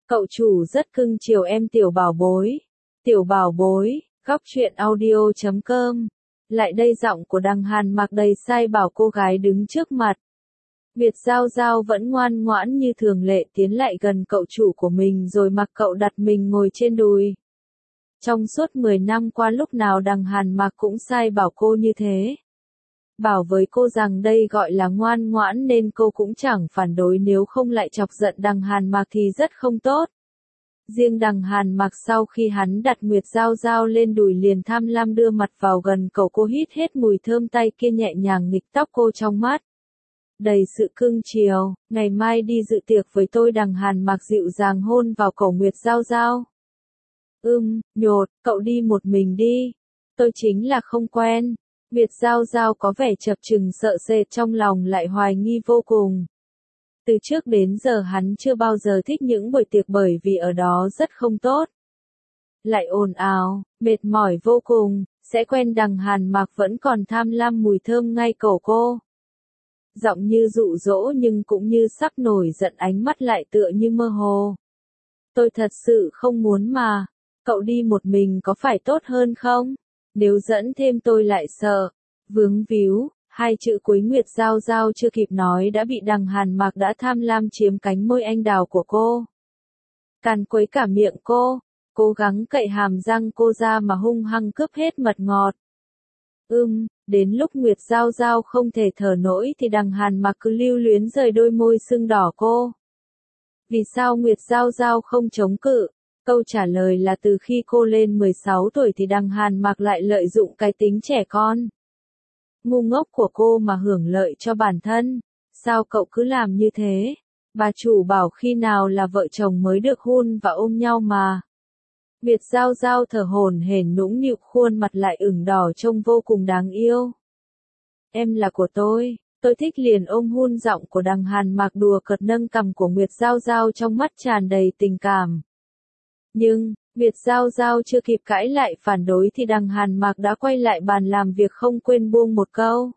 Cậu chủ rất cưng chiều em tiểu bảo bối. Tiểu bảo bối, góc truyện audio.com. Lại đây giọng của Đằng Hàn Mặc đầy sai bảo cô gái đứng trước mặt. Việt Giao Giao vẫn ngoan ngoãn như thường lệ tiến lại gần cậu chủ của mình rồi mặc cậu đặt mình ngồi trên đùi. Trong suốt 10 năm qua lúc nào Đằng Hàn Mặc cũng sai bảo cô như thế. Bảo với cô rằng đây gọi là ngoan ngoãn nên cô cũng chẳng phản đối nếu không lại chọc giận Đằng Hàn Mặc thì rất không tốt. Riêng Đằng Hàn Mặc sau khi hắn đặt Nguyệt Giao Giao lên đùi liền tham lam đưa mặt vào gần cậu cô hít hết mùi thơm tay kia nhẹ nhàng nghịch tóc cô trong mắt. Đầy sự cưng chiều, ngày mai đi dự tiệc với tôi. Đằng Hàn Mặc dịu dàng hôn vào cổ Nguyệt Giao Giao. Nhột, cậu đi một mình đi. Tôi chính là không quen. Nguyệt Giao Giao có vẻ chập chừng sợ sệt trong lòng lại hoài nghi vô cùng. Từ trước đến giờ hắn chưa bao giờ thích những buổi tiệc bởi vì ở đó rất không tốt. Lại ồn ào, mệt mỏi vô cùng, sẽ quen. Đằng Hàn Mặc vẫn còn tham lam mùi thơm ngay cổ cô. Giọng như dụ dỗ nhưng cũng như sắp nổi giận, ánh mắt lại tựa như mơ hồ. Tôi thật sự không muốn mà. Cậu đi một mình có phải tốt hơn không? Nếu dẫn thêm tôi lại sợ. Vướng víu, hai chữ cuối Nguyệt Giao Giao chưa kịp nói đã bị Đằng Hàn Mặc đã tham lam chiếm cánh môi anh đào của cô. Càn quấy cả miệng cô, cố gắng cậy hàm răng cô ra mà hung hăng cướp hết mật ngọt. Đến lúc Nguyệt Giao Giao không thể thở nổi thì Đằng Hàn Mặc cứ lưu luyến rời đôi môi sưng đỏ cô. Vì sao Nguyệt Giao Giao không chống cự? Câu trả lời là từ khi cô lên 16 tuổi thì Đằng Hàn Mặc lại lợi dụng cái tính trẻ con ngu ngốc của cô mà hưởng lợi cho bản thân. Sao cậu cứ làm như thế? Bà chủ bảo khi nào là vợ chồng mới được hôn và ôm nhau mà. Nguyệt Giao Giao thở hổn hển nũng nịu, khuôn mặt lại ửng đỏ trông vô cùng đáng yêu. Em là của tôi thích liền ôm hôn. Giọng của Đằng Hàn Mặc đùa cợt nâng cằm của Nguyệt Giao Giao trong mắt tràn đầy tình cảm. Nhưng, Nguyệt Giao Giao chưa kịp cãi lại phản đối thì Đằng Hàn Mặc đã quay lại bàn làm việc không quên buông một câu.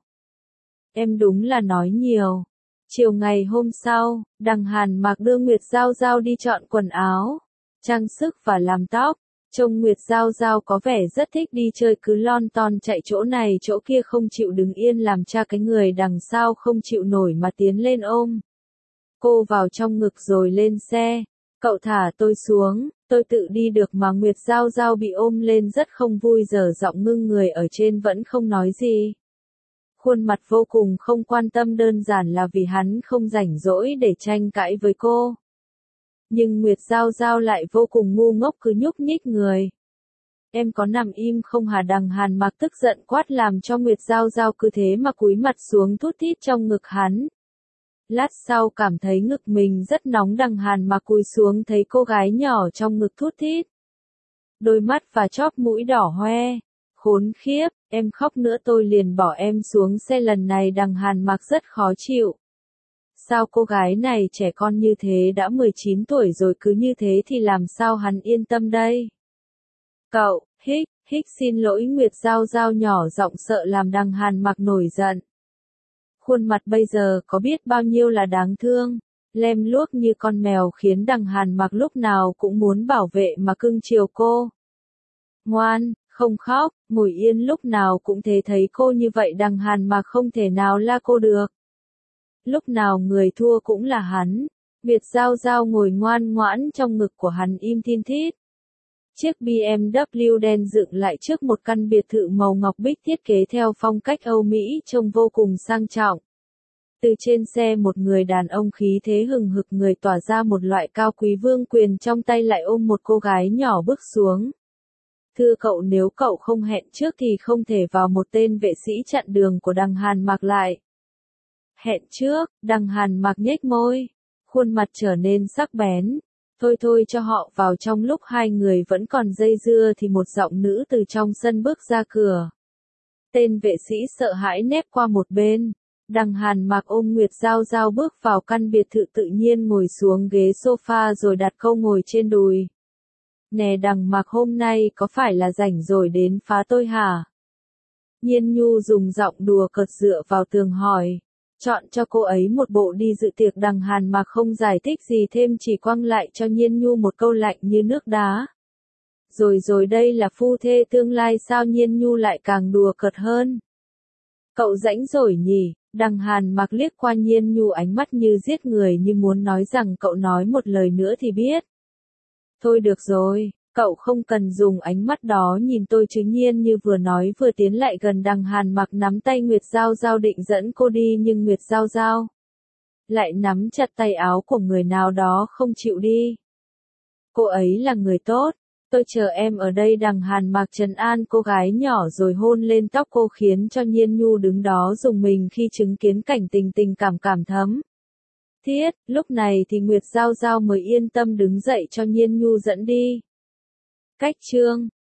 Em đúng là nói nhiều. Chiều ngày hôm sau, Đằng Hàn Mặc đưa Nguyệt Giao Giao đi chọn quần áo, trang sức và làm tóc. Trông Nguyệt Giao Giao có vẻ rất thích đi chơi, cứ lon ton chạy chỗ này chỗ kia không chịu đứng yên làm cha cái người đằng sau không chịu nổi mà tiến lên ôm cô vào trong ngực rồi lên xe. Cậu thả tôi xuống, tôi tự đi được mà. Nguyệt Giao Giao bị ôm lên rất không vui, dở giọng ngưng người ở trên vẫn không nói gì. Khuôn mặt vô cùng không quan tâm, đơn giản là vì hắn không rảnh rỗi để tranh cãi với cô. Nhưng Nguyệt Giao Giao lại vô cùng ngu ngốc, cứ nhúc nhích người. Em có nằm im không hả? Đằng Hàn Mặc tức giận quát làm cho Nguyệt Giao Giao cứ thế mà cúi mặt xuống thút thít trong ngực hắn. Lát sau cảm thấy ngực mình rất nóng, Đằng Hàn Mặc cúi xuống thấy cô gái nhỏ trong ngực thút thít. Đôi mắt và chóp mũi đỏ hoe. Khốn khiếp, em khóc nữa tôi liền bỏ em xuống xe. Lần này Đằng Hàn Mặc rất khó chịu. Sao cô gái này trẻ con như thế, đã 19 tuổi rồi cứ như thế thì làm sao hắn yên tâm đây? Cậu, hích xin lỗi. Nguyệt Giao Giao nhỏ giọng sợ làm Đằng Hàn Mặc nổi giận. Khuôn mặt bây giờ có biết bao nhiêu là đáng thương, lem luốc như con mèo khiến Đằng Hàn Mặc lúc nào cũng muốn bảo vệ mà cưng chiều cô. Ngoan, không khóc, ngồi yên lúc nào cũng thế. Thấy cô như vậy Đằng Hàn Mặc không thể nào la cô được. Lúc nào người thua cũng là hắn. Nguyệt Giao Giao ngồi ngoan ngoãn trong ngực của hắn im thin thít. Chiếc BMW đen dựng lại trước một căn biệt thự màu ngọc bích thiết kế theo phong cách Âu Mỹ trông vô cùng sang trọng. Từ trên xe một người đàn ông khí thế hừng hực, người tỏa ra một loại cao quý vương quyền, trong tay lại ôm một cô gái nhỏ bước xuống. Thưa cậu, nếu cậu không hẹn trước thì không thể vào. Một tên vệ sĩ chặn đường của Đằng Hàn Mặc lại. Hẹn trước? Đằng Hàn Mặc nhếch môi, khuôn mặt trở nên sắc bén. Thôi cho họ vào. Trong lúc hai người vẫn còn dây dưa thì một giọng nữ từ trong sân bước ra cửa. Tên vệ sĩ sợ hãi nép qua một bên. Đằng Hàn Mặc ôm Nguyệt Giao Giao bước vào căn biệt thự, tự nhiên ngồi xuống ghế sofa rồi đặt câu ngồi trên đùi. Nè Đằng Mặc, hôm nay có phải là rảnh rồi đến phá tôi hả? Nhiên Nhu dùng giọng đùa cợt dựa vào tường hỏi. chọn cho cô ấy một bộ đi dự tiệc. Đằng Hàn Mặc không giải thích gì thêm, chỉ quăng lại cho Nhiên Nhu một câu lạnh như nước đá. Rồi đây là phu thê tương lai sao? Nhiên Nhu lại càng đùa cợt hơn. Cậu rãnh rồi nhỉ? Đằng Hàn Mặc liếc qua Nhiên Nhu, ánh mắt như giết người, như muốn nói rằng cậu nói một lời nữa thì biết. Thôi được rồi, cậu không cần dùng ánh mắt đó nhìn tôi chứ. Nhiên Như vừa nói vừa tiến lại gần Đằng Hàn Mặc, nắm tay Nguyệt Giao Giao định dẫn cô đi, nhưng Nguyệt Giao Giao lại nắm chặt tay áo của người nào đó không chịu đi. Cô ấy là người tốt, tôi chờ em ở đây. Đằng Hàn Mặc trấn an cô gái nhỏ rồi hôn lên tóc cô, khiến cho Nhiên Nhu đứng đó rùng mình khi chứng kiến cảnh tình cảm thấm thiết. Lúc này thì Nguyệt Giao Giao mới yên tâm đứng dậy cho Nhiên Nhu dẫn đi. Cách chương